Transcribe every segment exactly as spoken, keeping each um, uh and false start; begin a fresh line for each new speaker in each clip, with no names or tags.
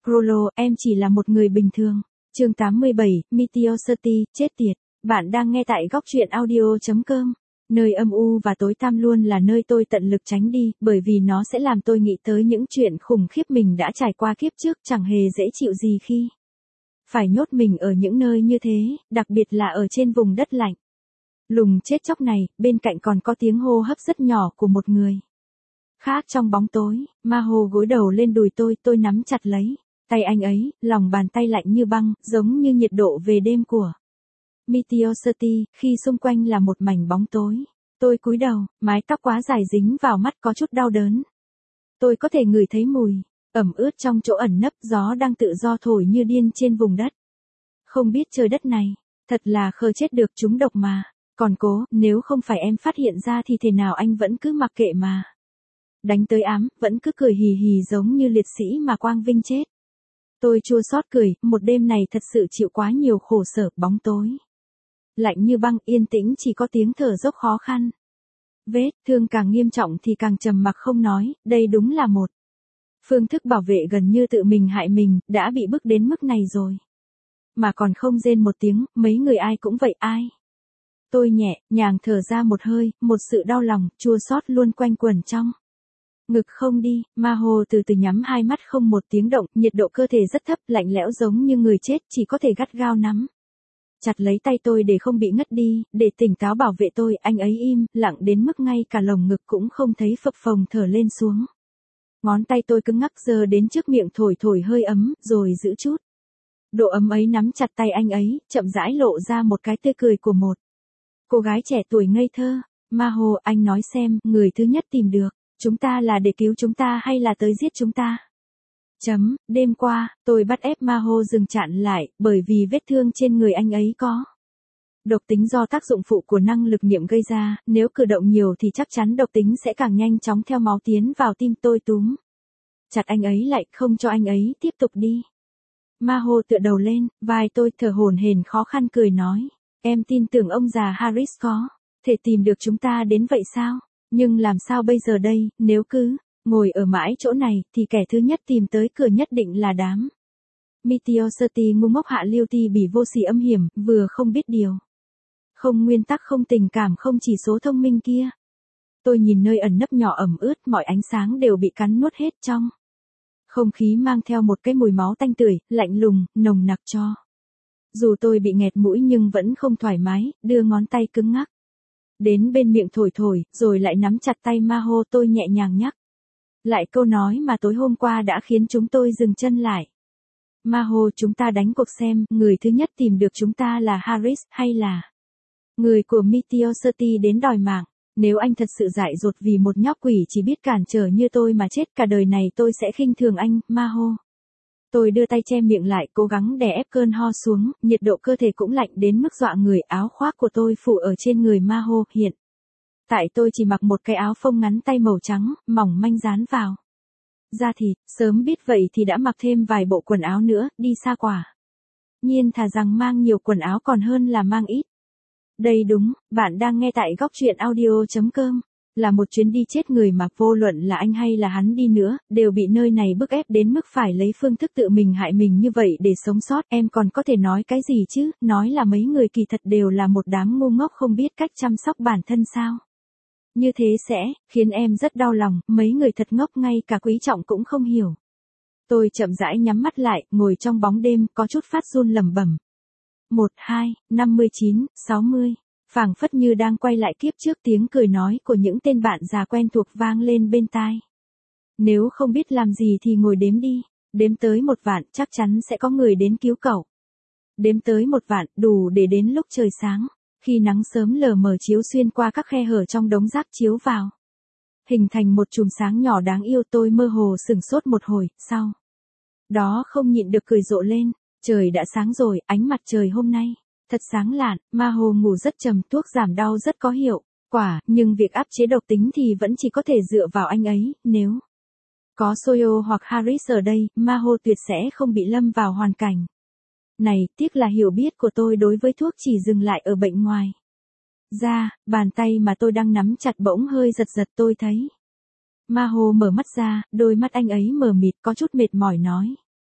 Prolo, em chỉ là một người bình thường. Chương tám mươi bảy, Meteosity, chết tiệt. Bạn đang nghe tại góc truyện audio chấm com. Nơi âm u và tối tăm luôn là nơi tôi tận lực tránh đi, bởi vì nó sẽ làm tôi nghĩ tới những chuyện khủng khiếp mình đã trải qua kiếp trước, chẳng hề dễ chịu gì khi phải nhốt mình ở những nơi như thế, đặc biệt là ở trên vùng đất lạnh. Lùng chết chóc này, bên cạnh còn có tiếng hô hấp rất nhỏ của một người khác trong bóng tối. Maho gối đầu lên đùi tôi, tôi nắm chặt lấy tay anh ấy, lòng bàn tay lạnh như băng, giống như nhiệt độ về đêm của Meteosity, khi xung quanh là một mảnh bóng tối. Tôi cúi đầu, mái tóc quá dài dính vào mắt có chút đau đớn. Tôi có thể ngửi thấy mùi ẩm ướt trong chỗ ẩn nấp, gió đang tự do thổi như điên trên vùng đất. Không biết trời đất này, thật là khờ chết được, chúng độc mà. Còn cố, nếu không phải em phát hiện ra thì thế nào anh vẫn cứ mặc kệ mà đánh tới ám, vẫn cứ cười hì hì giống như liệt sĩ mà quang vinh chết. Tôi chua xót cười, một đêm này thật sự chịu quá nhiều khổ sở, bóng tối lạnh như băng, yên tĩnh, chỉ có tiếng thở dốc khó khăn. Vết thương càng nghiêm trọng thì càng trầm mặc không nói, đây đúng là một phương thức bảo vệ gần như tự mình hại mình, đã bị bức đến mức này rồi mà còn không rên một tiếng. Mấy người ai cũng vậy, ai? Tôi nhẹ nhàng thở ra một hơi, một sự đau lòng, chua xót luôn quanh quẩn trong ngực. Không đi. Maho từ từ nhắm hai mắt, không một tiếng động, nhiệt độ cơ thể rất thấp, lạnh lẽo giống như người chết, chỉ có thể gắt gao nắm chặt lấy tay tôi để không bị ngất đi, để tỉnh táo bảo vệ tôi. Anh ấy im lặng đến mức ngay cả lồng ngực cũng không thấy phập phồng thở lên xuống. Ngón tay tôi cứng ngắc giơ đến trước miệng, thổi thổi hơi ấm, rồi giữ chút độ ấm ấy nắm chặt tay anh ấy, chậm rãi lộ ra một cái tươi cười của một cô gái trẻ tuổi ngây thơ. Maho, anh nói xem, người thứ nhất tìm được chúng ta là để cứu chúng ta hay là tới giết chúng ta? Chấm, đêm qua, tôi bắt ép Maho dừng chặn lại, bởi vì vết thương trên người anh ấy có độc tính do tác dụng phụ của năng lực niệm gây ra, nếu cử động nhiều thì chắc chắn độc tính sẽ càng nhanh chóng theo máu tiến vào tim. Tôi túm chặt anh ấy lại, không cho anh ấy tiếp tục đi. Maho tựa đầu lên vai tôi, thở hổn hển khó khăn, cười nói, em tin tưởng ông già Harris có thể tìm được chúng ta đến vậy sao? Nhưng làm sao bây giờ đây, nếu cứ ngồi ở mãi chỗ này, thì kẻ thứ nhất tìm tới cửa nhất định là đám Meteosity ngu ngốc hạ lưu ti bỉ vô sỉ âm hiểm, vừa không biết điều, không nguyên tắc, không tình cảm, không chỉ số thông minh kia. Tôi nhìn nơi ẩn nấp nhỏ ẩm ướt, mọi ánh sáng đều bị cắn nuốt hết, trong không khí mang theo một cái mùi máu tanh tưởi, lạnh lùng, nồng nặc cho. Dù tôi bị nghẹt mũi nhưng vẫn không thoải mái, đưa ngón tay cứng ngắc đến bên miệng thổi thổi, rồi lại nắm chặt tay Maho. Tôi nhẹ nhàng nhắc lại câu nói mà tối hôm qua đã khiến chúng tôi dừng chân lại. Maho, chúng ta đánh cuộc xem, người thứ nhất tìm được chúng ta là Harris, hay là người của Meteosity đến đòi mạng. Nếu anh thật sự dại dột vì một nhóc quỷ chỉ biết cản trở như tôi mà chết, cả đời này tôi sẽ khinh thường anh, Maho. Tôi đưa tay che miệng lại, cố gắng đè ép cơn ho xuống, nhiệt độ cơ thể cũng lạnh đến mức dọa người. Áo khoác của tôi phủ ở trên người Maho, hiện tại tôi chỉ mặc một cái áo phông ngắn tay màu trắng, mỏng manh dán vào da thịt. Sớm biết vậy thì đã mặc thêm vài bộ quần áo nữa, đi xa quả nhiên thà rằng mang nhiều quần áo còn hơn là mang ít. Đây đúng, bạn đang nghe tại góc truyện audio chấm com. Là một chuyến đi chết người mà vô luận là anh hay là hắn đi nữa, đều bị nơi này bức ép đến mức phải lấy phương thức tự mình hại mình như vậy để sống sót. Em còn có thể nói cái gì chứ, nói là mấy người kỳ thật đều là một đám ngu ngốc không biết cách chăm sóc bản thân sao? Như thế sẽ khiến em rất đau lòng, mấy người thật ngốc, ngay cả quý trọng cũng không hiểu. Tôi chậm rãi nhắm mắt lại, ngồi trong bóng đêm, có chút phát run lẩm bẩm. một, hai, năm mươi chín, sáu mươi. Phảng phất như đang quay lại kiếp trước, tiếng cười nói của những tên bạn già quen thuộc vang lên bên tai. Nếu không biết làm gì thì ngồi đếm đi, đếm tới một vạn, chắc chắn sẽ có người đến cứu cậu. Đếm tới một vạn, đủ để đến lúc trời sáng, khi nắng sớm lờ mờ chiếu xuyên qua các khe hở trong đống rác chiếu vào, hình thành một chùm sáng nhỏ đáng yêu. Tôi mơ hồ sửng sốt một hồi, sau đó không nhịn được cười rộ lên. Trời đã sáng rồi, ánh mặt trời hôm nay thật sáng lạn. Maho ngủ rất trầm, thuốc giảm đau rất có hiệu quả, nhưng việc áp chế độc tính thì vẫn chỉ có thể dựa vào anh ấy. Nếu có Soyo hoặc Harris ở đây, Maho tuyệt sẽ không bị lâm vào hoàn cảnh này. Tiếc là hiểu biết của tôi đối với thuốc chỉ dừng lại ở bệnh ngoài da. Bàn tay mà tôi đang nắm chặt bỗng hơi giật giật. Tôi thấy Maho mở mắt ra, đôi mắt anh ấy mờ mịt, có chút mệt mỏi nói.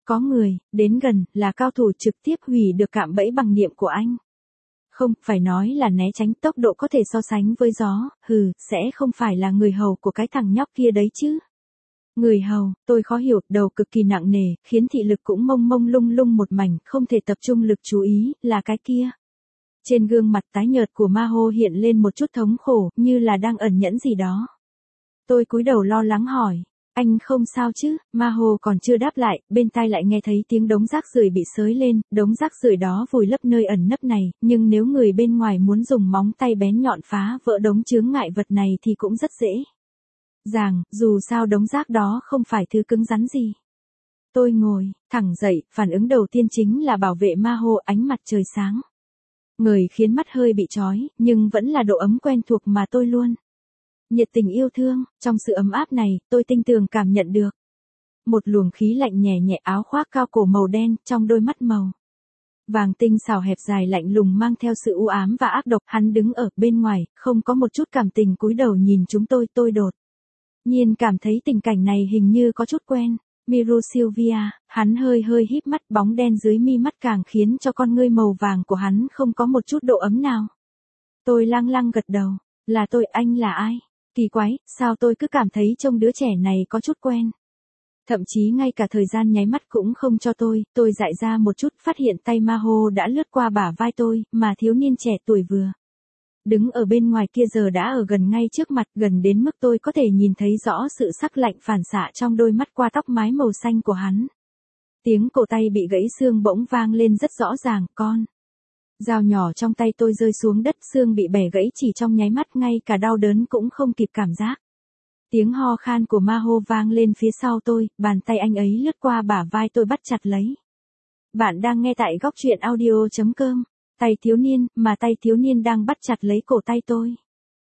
Có người, đến gần, là cao thủ trực tiếp hủy được cạm bẫy bằng niệm của anh. Không, phải nói là né tránh, tốc độ có thể so sánh với gió, hừ, sẽ không phải là người hầu của cái thằng nhóc kia đấy chứ. Người hầu, tôi khó hiểu, đầu cực kỳ nặng nề, khiến thị lực cũng mông mông lung lung một mảnh, không thể tập trung lực chú ý, là cái kia. Trên gương mặt tái nhợt của Maho hiện lên một chút thống khổ, như là đang ẩn nhẫn gì đó. Tôi cúi đầu lo lắng hỏi, anh không sao chứ? Maho còn chưa đáp lại, bên tai lại nghe thấy tiếng đống rác rưởi bị xới lên, đống rác rưởi đó vùi lấp nơi ẩn nấp này, nhưng nếu người bên ngoài muốn dùng móng tay bén nhọn phá vỡ đống chướng ngại vật này thì cũng rất dễ. Ràng, dù sao đống rác đó không phải thứ cứng rắn gì. Tôi ngồi, thẳng dậy, phản ứng đầu tiên chính là bảo vệ Maho, ánh mặt trời sáng. Người khiến mắt hơi bị chói, nhưng vẫn là độ ấm quen thuộc mà tôi luôn. Nhiệt tình yêu thương, trong sự ấm áp này, tôi tinh tường cảm nhận được. Một luồng khí lạnh nhẹ nhẹ, áo khoác cao cổ màu đen, trong đôi mắt màu vàng tinh xảo hẹp dài lạnh lùng mang theo sự u ám và ác độc. Hắn đứng ở bên ngoài, không có một chút cảm tình, cúi đầu nhìn chúng tôi. Tôi đột nhiên cảm thấy tình cảnh này hình như có chút quen. Miru Sylvia, hắn hơi hơi híp mắt, bóng đen dưới mi mắt càng khiến cho con ngươi màu vàng của hắn không có một chút độ ấm nào. Tôi lang lăng gật đầu, là tôi. Anh là ai? Kỳ quái, sao tôi cứ cảm thấy trông đứa trẻ này có chút quen. Thậm chí ngay cả thời gian nháy mắt cũng không cho tôi, tôi dại ra một chút, phát hiện tay Maho đã lướt qua bả vai tôi, mà thiếu niên trẻ tuổi vừa đứng ở bên ngoài kia giờ đã ở gần ngay trước mặt, gần đến mức tôi có thể nhìn thấy rõ sự sắc lạnh phản xạ trong đôi mắt qua tóc mái màu xanh của hắn. Tiếng cổ tay bị gãy xương bỗng vang lên rất rõ ràng, con dao nhỏ trong tay tôi rơi xuống đất, xương bị bẻ gãy chỉ trong nháy mắt, ngay cả đau đớn cũng không kịp cảm giác. Tiếng ho khan của Maho vang lên phía sau tôi, bàn tay anh ấy lướt qua bả vai tôi bắt chặt lấy. Bạn đang nghe tại góc truyện audio chấm com. Tay thiếu niên, mà tay thiếu niên đang bắt chặt lấy cổ tay tôi.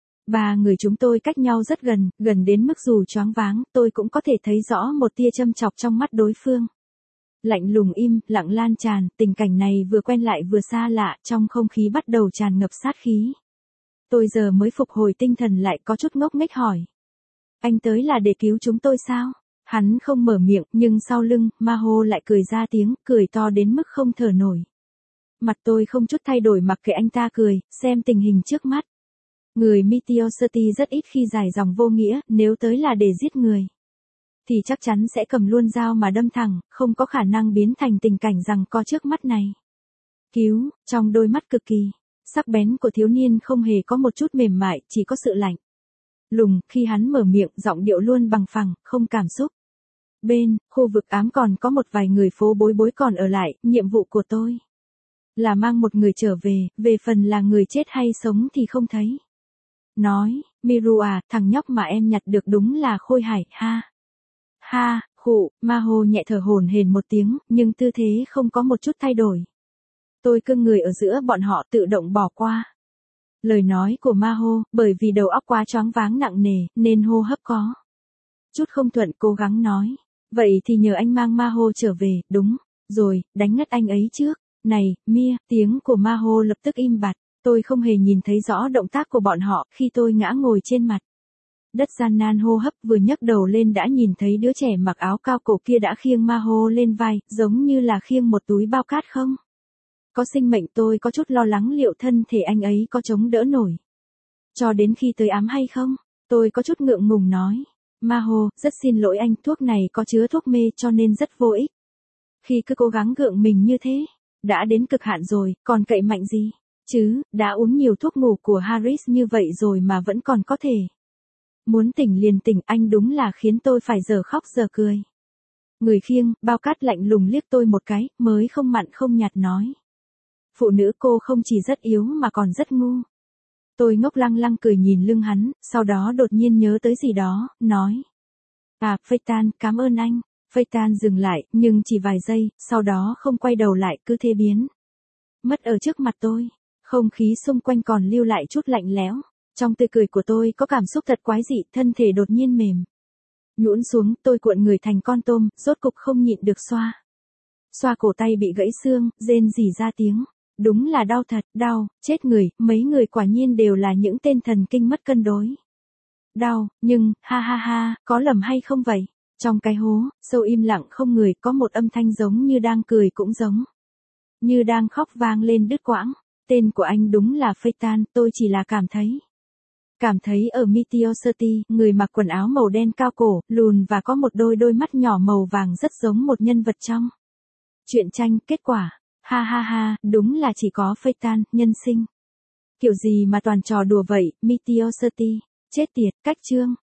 Ba người chúng tôi cách nhau rất gần, gần đến mức dù choáng váng, tôi cũng có thể thấy rõ một tia châm chọc trong mắt đối phương. Lạnh lùng im, lặng lan tràn, tình cảnh này vừa quen lại vừa xa lạ, trong không khí bắt đầu tràn ngập sát khí. Tôi giờ mới phục hồi tinh thần lại, có chút ngốc nghếch hỏi. Anh tới là để cứu chúng tôi sao? Hắn không mở miệng, nhưng sau lưng, Maho lại cười ra tiếng, cười to đến mức không thở nổi. Mặt tôi không chút thay đổi mặc kệ anh ta cười, xem tình hình trước mắt. Người Meteor City rất ít khi dài dòng vô nghĩa, nếu tới là để giết người thì chắc chắn sẽ cầm luôn dao mà đâm thẳng, không có khả năng biến thành tình cảnh rằng co trước mắt này. Cứu, trong đôi mắt cực kỳ sắc bén của thiếu niên không hề có một chút mềm mại, chỉ có sự lạnh lùng, khi hắn mở miệng, giọng điệu luôn bằng phẳng, không cảm xúc. Bên khu vực ám còn có một vài người phố bối bối còn ở lại, nhiệm vụ của tôi là mang một người trở về, về phần là người chết hay sống thì không thấy. Nói, Miru à, thằng nhóc mà em nhặt được đúng là khôi hải, ha. Ha, khụ, Maho nhẹ thở hổn hển một tiếng, nhưng tư thế không có một chút thay đổi. Tôi cưng người ở giữa bọn họ, tự động bỏ qua lời nói của Maho, bởi vì đầu óc quá choáng váng nặng nề, nên hô hấp có chút không thuận, cố gắng nói. Vậy thì nhờ anh mang Maho trở về, đúng rồi, đánh ngất anh ấy trước. Này, Mia, tiếng của Maho lập tức im bặt, tôi không hề nhìn thấy rõ động tác của bọn họ, khi tôi ngã ngồi trên mặt đất gian nan hô hấp, vừa nhấc đầu lên đã nhìn thấy đứa trẻ mặc áo cao cổ kia đã khiêng Maho lên vai, giống như là khiêng một túi bao cát không có sinh mệnh. Tôi có chút lo lắng liệu thân thể anh ấy có chống đỡ nổi cho đến khi tới ám hay không. Tôi có chút ngượng ngùng nói, Maho, rất xin lỗi anh, thuốc này có chứa thuốc mê cho nên rất vô ích. Khi cứ cố gắng gượng mình như thế, đã đến cực hạn rồi, còn cậy mạnh gì chứ, đã uống nhiều thuốc ngủ của Harris như vậy rồi mà vẫn còn có thể muốn tỉnh liền tỉnh. Anh đúng là khiến tôi phải giờ khóc giờ cười. Người khiêng bao cát lạnh lùng liếc tôi một cái, mới không mặn không nhạt nói, phụ nữ cô không chỉ rất yếu mà còn rất ngu. Tôi ngốc lăng lăng cười nhìn lưng hắn, sau đó đột nhiên nhớ tới gì đó, nói, à, Phaeton, cảm ơn anh. Phaeton dừng lại, nhưng chỉ vài giây, sau đó không quay đầu lại, cứ thế biến mất ở trước mặt tôi. Không khí xung quanh còn lưu lại chút lạnh lẽo. Trong tươi cười của tôi có cảm xúc thật quái dị, thân thể đột nhiên mềm nhũn xuống, tôi cuộn người thành con tôm, rốt cục không nhịn được xoa xoa cổ tay bị gãy xương, rên rỉ ra tiếng. Đúng là đau thật, đau, chết người, mấy người quả nhiên đều là những tên thần kinh mất cân đối. Đau, nhưng, ha ha ha, có lầm hay không vậy? Trong cái hố, sâu im lặng không người, có một âm thanh giống như đang cười cũng giống như đang khóc vang lên đứt quãng. Tên của anh đúng là Phaeton, tôi chỉ là cảm thấy. Cảm thấy ở Meteor City, người mặc quần áo màu đen cao cổ, lùn và có một đôi đôi mắt nhỏ màu vàng rất giống một nhân vật trong truyện tranh. Kết quả, ha ha ha, đúng là chỉ có Phaeton, nhân sinh. Kiểu gì mà toàn trò đùa vậy, Meteor City, chết tiệt, cách chương.